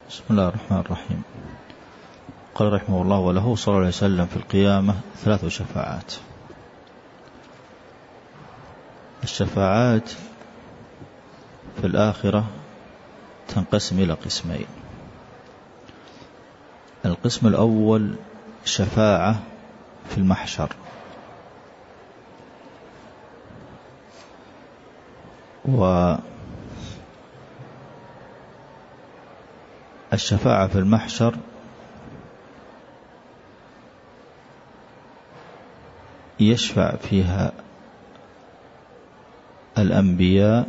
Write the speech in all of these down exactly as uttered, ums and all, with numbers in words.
بسم الله الرحمن الرحيم. قال رحمه الله: وله صلى الله عليه وسلم في القيامة ثلاث شفاعات. الشفاعات في الآخرة تنقسم إلى قسمين. القسم الأول شفاعة في المحشر، والشفاعة في المحشر يشفع فيها الأنبياء،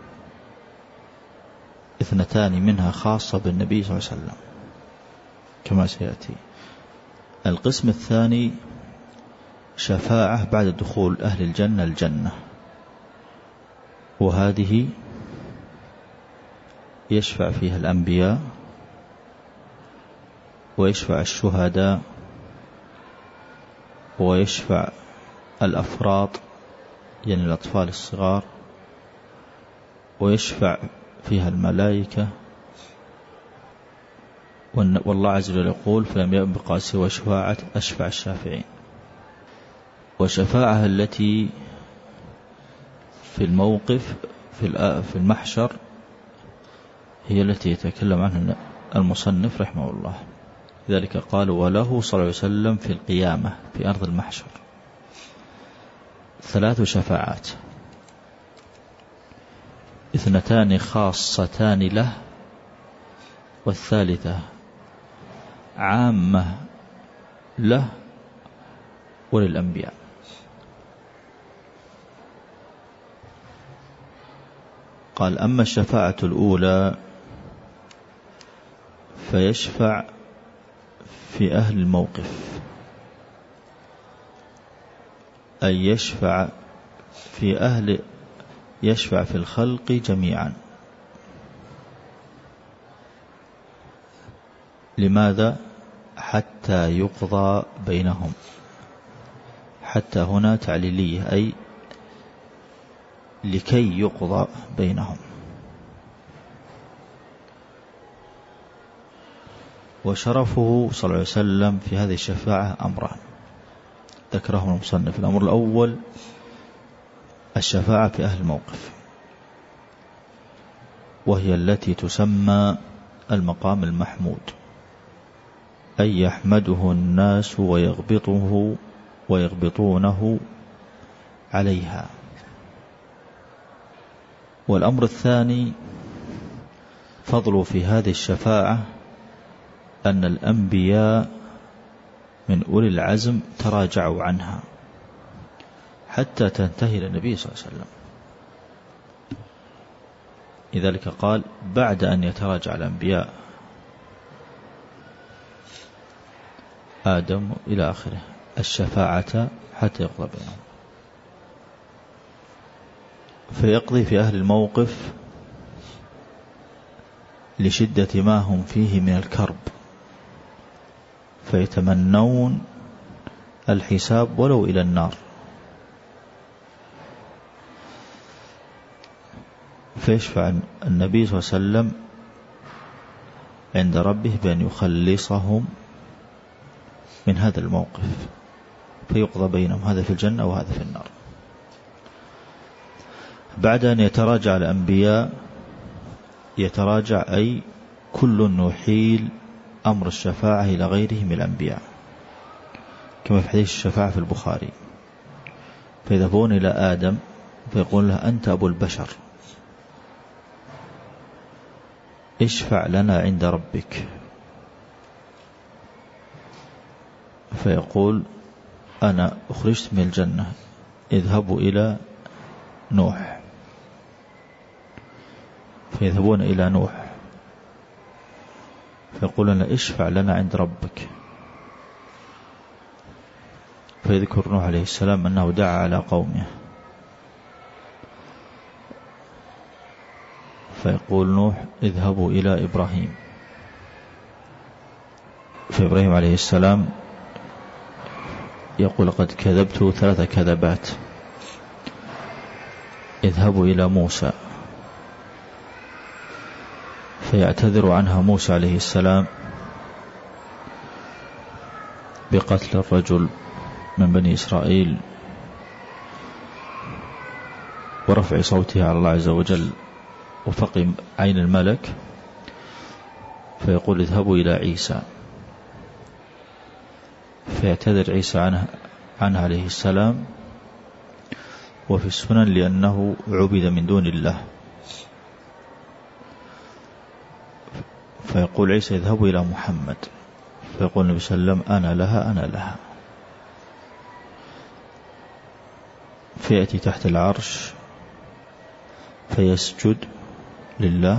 اثنتان منها خاصة بالنبي صلى الله عليه وسلم كما سيأتي. القسم الثاني شفاعة بعد دخول أهل الجنة الجنة، وهذه يشفع فيها الأنبياء ويشفع الشهداء ويشفع الأفراط يعني الأطفال الصغار، ويشفع فيها الملائكة. والله عز وجل يقول: فلم يبق سوى شفاعة أشفع الشافعين. والشفاعة التي في الموقف في المحشر هي التي يتكلم عنها المصنف رحمه الله، لذلك قال: وله صلى الله عليه وسلم في القيامة في أرض المحشر ثلاث شفاعات، اثنتان خاصتان له، والثالثة عامة له وللأنبياء. قال: أما الشفاعة الأولى فيشفع في أهل الموقف، أي يشفع في أهل يشفع في الخلق جميعا. لماذا؟ حتى يقضى بينهم. حتى هنا تعليلية، أي لكي يقضى بينهم. وشرفه صلى الله عليه وسلم في هذه الشفاعة أمران ذكرهم المصنف. الأمر الأول الشفاعة في أهل الموقف، وهي التي تسمى المقام المحمود، أي يحمده الناس ويغبطه ويغبطونه عليها. والأمر الثاني فضل في هذه الشفاعة أن الأنبياء من أولي العزم تراجعوا عنها حتى تنتهي للنبي صلى الله عليه وسلم. لذلك قال: بعد أن يتراجع الأنبياء آدم إلى آخره الشفاعة حتى يقضى بينهم. فيقضي في أهل الموقف لشدة ما هم فيه من الكرب، فيتمنون الحساب ولو إلى النار. فيشفع النبي صلى الله عليه وسلم عند ربه بأن يخلصهم من هذا الموقف، فيقضى بينهم، هذا في الجنة وهذا في النار. بعد أن يتراجع الأنبياء يتراجع أي كل يحيل أمر الشفاعة إلى غيره من الأنبياء، كما في حديث الشفاعة في البخاري. فيذهبون إلى آدم فيقول له: أنت أبو البشر، اشفع لنا عند ربك. فيقول: أنا أخرجت من الجنة، اذهبوا إلى نوح. فيذهبون إلى نوح فيقولون: اشفع لنا عند ربك. فيذكر نوح عليه السلام أنه دعا على قومه، فيقول نوح: اذهبوا إلى إبراهيم. فإبراهيم عليه السلام يقول: قد كذبت ثلاث كذبات. اذهبوا إلى موسى. فيعتذر عنها موسى عليه السلام بقتل الرجل من بني إسرائيل ورفع صوته على الله عز وجل وفقي عين الملك، فيقول اذهبوا إلى عيسى، فيعتذر عيسى عنه, عنه عليه السلام. وفي السنن لأنه عبد من دون الله، فيقول عيسى اذهبوا إلى محمد، فيقول النبي صلى الله عليه وسلم أنا لها أنا لها. فيأتي تحت العرش فيسجد لله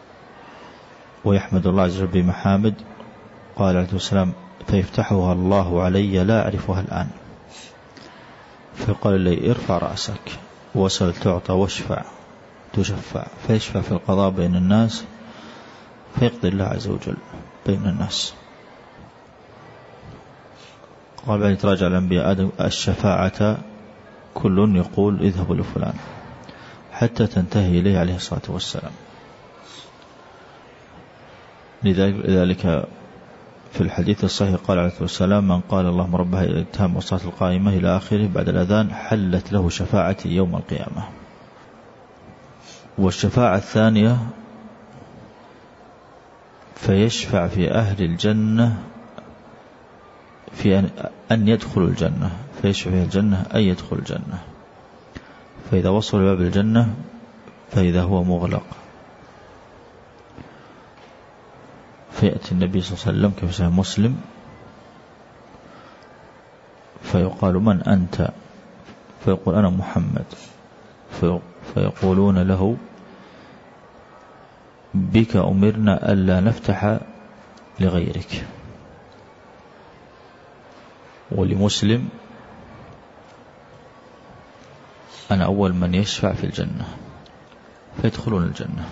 ويحمد الله عز وجل بمحامد، قال عليه السلام فيفتحها الله علي لا أعرفها الآن، فيقال لي ارفع رأسك وسل تعطى واشفع تشفع، فيشفع في القضاء بين الناس، فيقضي الله عز وجل بين الناس. قال بعد يتراجع الأنبياء آدم الشفاعة كل يقول اذهبوا لفلان حتى تنتهي إليه عليه الصلاة والسلام. لذلك في الحديث الصحيح قال عليه الصلاة والسلام من قال اللهم رب هذه التامة والصلاة القائمة إلى آخره بعد الأذان حلت له شفاعتي يوم القيامة. والشفاعة الثانية فيشفع في أهل الجنة في أن يدخلوا الجنة، فيشفع في الجنة أن يدخل الجنة، فإذا وصل باب الجنة فإذا هو مغلق، فيأتي النبي صلى الله عليه وسلم كما في صحيح مسلم فيقال من أنت؟ فيقول أنا محمد، فيقولون له بك أمرنا ألا نفتح لغيرك. ولمسلم أنا أول من يشفع في الجنة، فيدخلون الجنة.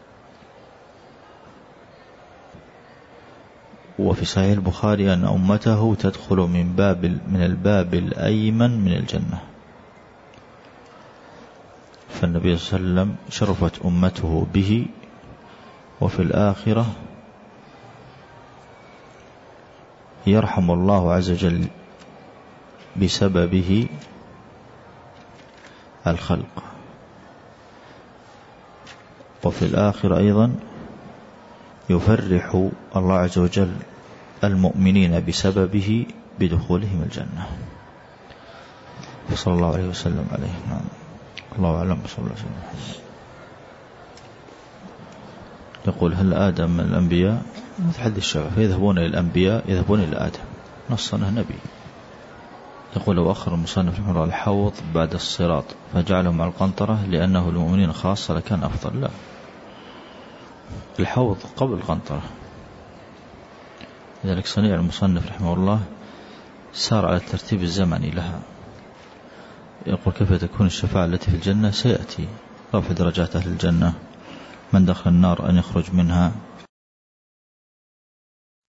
وفي صحيح البخاري أن أمته تدخل من باب من الباب الأيمن من الجنة، فالنبي صلى الله عليه وسلم شرفت أمته به. وفي الآخرة يرحم الله عز وجل بسببه الخلق، وفي الآخرة أيضا يفرح الله عز وجل المؤمنين بسببه بدخولهم الجنة، صلى الله عليه وسلم عليه. نعم. الله أعلم. صلى الله عليه وسلم. يقول هل آدم من الأنبياء؟ مثل حديث الشافعي فيذهبون إلى الأنبياء يذهبون إلى آدم، نصنه نبي. يقول لو أخر المصنف رحمه الله الحوض بعد الصراط فجعله مع القنطرة لأنه للمؤمنين خاصة لكان أفضل. لا، الحوض قبل القنطرة. لذلك صنيع المصنف رحمه الله سار على الترتيب الزمني لها. يقول كيف تكون الشفاعة التي في الجنة؟ سيأتي رفع درجات أهل الجنة، من دخل النار أن يخرج منها،